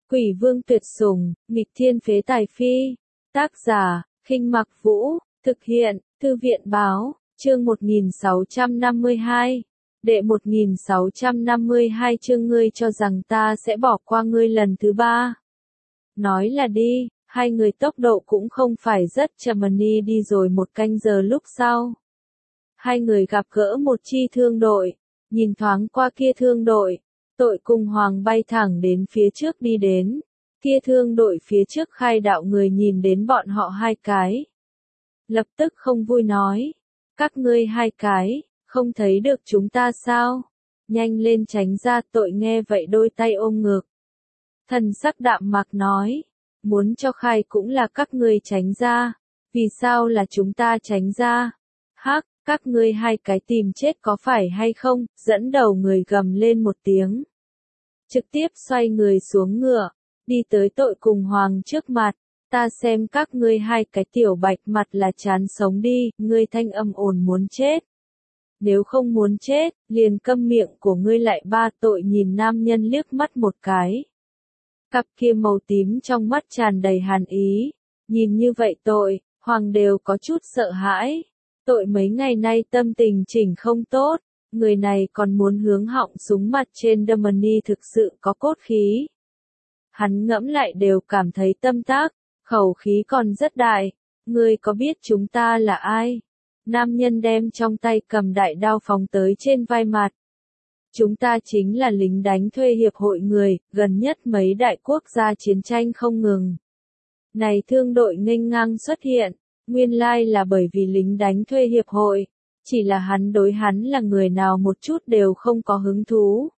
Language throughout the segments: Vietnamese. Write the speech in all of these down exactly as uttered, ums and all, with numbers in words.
Quỷ vương tuyệt sủng, nghịch thiên phế tài phi. Tác giả, Khinh Mặc Vũ, thực hiện, Thư viện báo, chương một nghìn sáu trăm năm mươi hai. Đệ một nghìn sáu trăm năm mươi hai chương ngươi cho rằng ta sẽ bỏ qua ngươi lần thứ ba. Nói là đi, hai người tốc độ cũng không phải rất chậm, đi đi rồi một canh giờ lúc sau. Hai người gặp gỡ một chi thương đội, nhìn thoáng qua kia thương đội, Tội cùng Hoàng bay thẳng đến phía trước đi đến. Kia thương đội phía trước khai đạo người nhìn đến bọn họ hai cái. Lập tức không vui nói, các ngươi hai cái, không thấy được chúng ta sao? Nhanh lên tránh ra. Tội nghe vậy đôi tay ôm ngực. Thần sắc đạm mạc nói, muốn cho khai cũng là các ngươi tránh ra, vì sao là chúng ta tránh ra? Hắc, các ngươi hai cái tìm chết có phải hay không? Dẫn đầu người gầm lên một tiếng. Trực tiếp xoay người xuống ngựa, đi tới Tội cùng Hoàng trước mặt. Ta xem các ngươi hai cái tiểu bạch mặt là chán sống đi, ngươi thanh âm ồn muốn chết. Nếu không muốn chết, liền câm miệng của ngươi lại. Ba Tội nhìn nam nhân liếc mắt một cái. Cặp kia màu tím trong mắt tràn đầy hàn ý. Nhìn như vậy Tội, Hoàng đều có chút sợ hãi. Tội mấy ngày nay tâm tình chỉnh không tốt. Người này còn muốn hướng họng súng mặt trên đâm, ni thực sự có cốt khí. Hắn ngẫm lại đều cảm thấy tâm tác, khẩu khí còn rất đại. Ngươi có biết chúng ta là ai? Nam nhân đem trong tay cầm đại đao phóng tới trên vai mặt. Chúng ta chính là lính đánh thuê hiệp hội người, gần nhất mấy đại quốc gia chiến tranh không ngừng. Này thương đội nghênh ngang xuất hiện, nguyên lai là bởi vì lính đánh thuê hiệp hội. Chỉ là hắn đối hắn là người nào một chút đều không có hứng thú.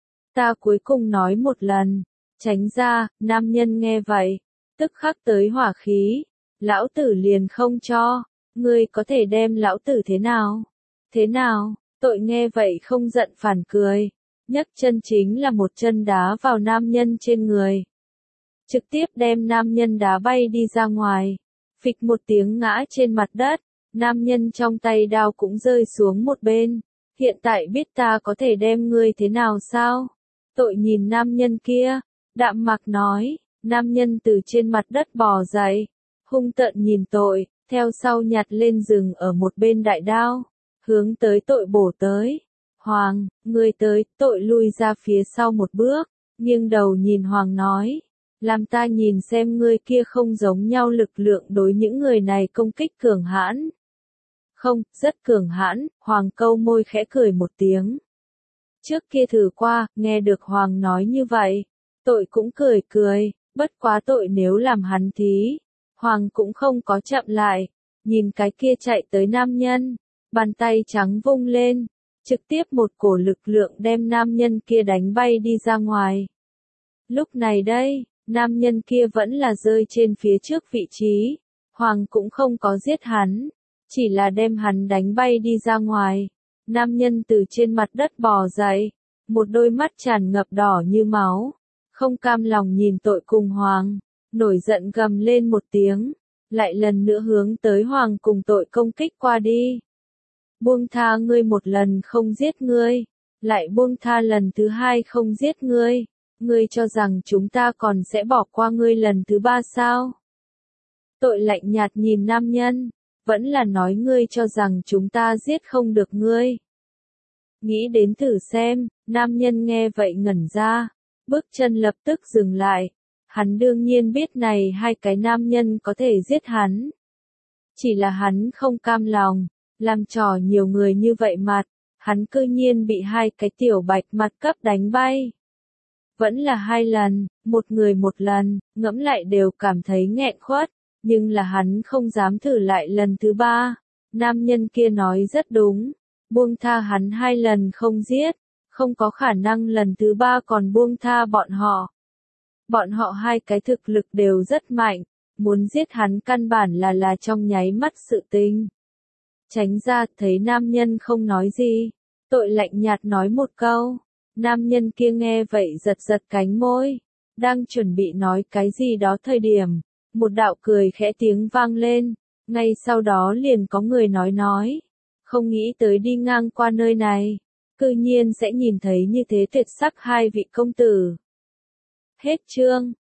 Ta cuối cùng nói một lần, tránh ra. Nam nhân nghe vậy, tức khắc tới hỏa khí. Lão tử liền không cho, ngươi có thể đem lão tử thế nào? Thế nào? Tội nghe vậy không giận phản cười, nhấc chân chính là một chân đá vào nam nhân trên người. Trực tiếp đem nam nhân đá bay đi ra ngoài, phịch một tiếng ngã trên mặt đất. Nam nhân trong tay đao cũng rơi xuống một bên. Hiện tại biết ta có thể đem ngươi thế nào sao? Tội nhìn nam nhân kia, đạm mạc nói. Nam nhân từ trên mặt đất bò dậy, hung tợn nhìn Tội, theo sau nhặt lên rừng ở một bên đại đao, hướng tới Tội bổ tới. Hoàng, ngươi tới. Tội lui ra phía sau một bước, nghiêng đầu nhìn Hoàng nói, làm ta nhìn xem ngươi kia không giống nhau lực lượng đối những người này công kích cường hãn. Không, rất cường hãn. Hoàng câu môi khẽ cười một tiếng. Trước kia thử qua, nghe được Hoàng nói như vậy, Tội cũng cười cười, bất quá Tội nếu làm hắn thí. Hoàng cũng không có chậm lại, nhìn cái kia chạy tới nam nhân, bàn tay trắng vung lên, trực tiếp một cổ lực lượng đem nam nhân kia đánh bay đi ra ngoài. Lúc này đây, nam nhân kia vẫn là rơi trên phía trước vị trí, Hoàng cũng không có giết hắn. Chỉ là đem hắn đánh bay đi ra ngoài. Nam nhân từ trên mặt đất bò dậy, một đôi mắt tràn ngập đỏ như máu, không cam lòng nhìn Tội cùng Hoàng, nổi giận gầm lên một tiếng, lại lần nữa hướng tới Hoàng cùng Tội công kích qua đi. Buông tha ngươi một lần không giết ngươi, lại buông tha lần thứ hai không giết ngươi, ngươi cho rằng chúng ta còn sẽ bỏ qua ngươi lần thứ ba sao? Tội lạnh nhạt nhìn nam nhân. Vẫn là nói ngươi cho rằng chúng ta giết không được ngươi. Nghĩ đến thử xem. Nam nhân nghe vậy ngẩn ra, bước chân lập tức dừng lại. Hắn đương nhiên biết này hai cái nam nhân có thể giết hắn. Chỉ là hắn không cam lòng, làm trò nhiều người như vậy mặt, hắn cư nhiên bị hai cái tiểu bạch mặt cấp đánh bay. Vẫn là hai lần, một người một lần, ngẫm lại đều cảm thấy nghẹn khuất. Nhưng là hắn không dám thử lại lần thứ ba. Nam nhân kia nói rất đúng. Buông tha hắn hai lần không giết, không có khả năng lần thứ ba còn buông tha bọn họ. Bọn họ hai cái thực lực đều rất mạnh, muốn giết hắn căn bản là là trong nháy mắt sự tình. Tránh ra. Thấy nam nhân không nói gì, Tội lạnh nhạt nói một câu. Nam nhân kia nghe vậy giật giật cánh môi, đang chuẩn bị nói cái gì đó thời điểm. Một đạo cười khẽ tiếng vang lên, ngay sau đó liền có người nói nói, không nghĩ tới đi ngang qua nơi này, cư nhiên sẽ nhìn thấy như thế tuyệt sắc hai vị công tử. Hết chương.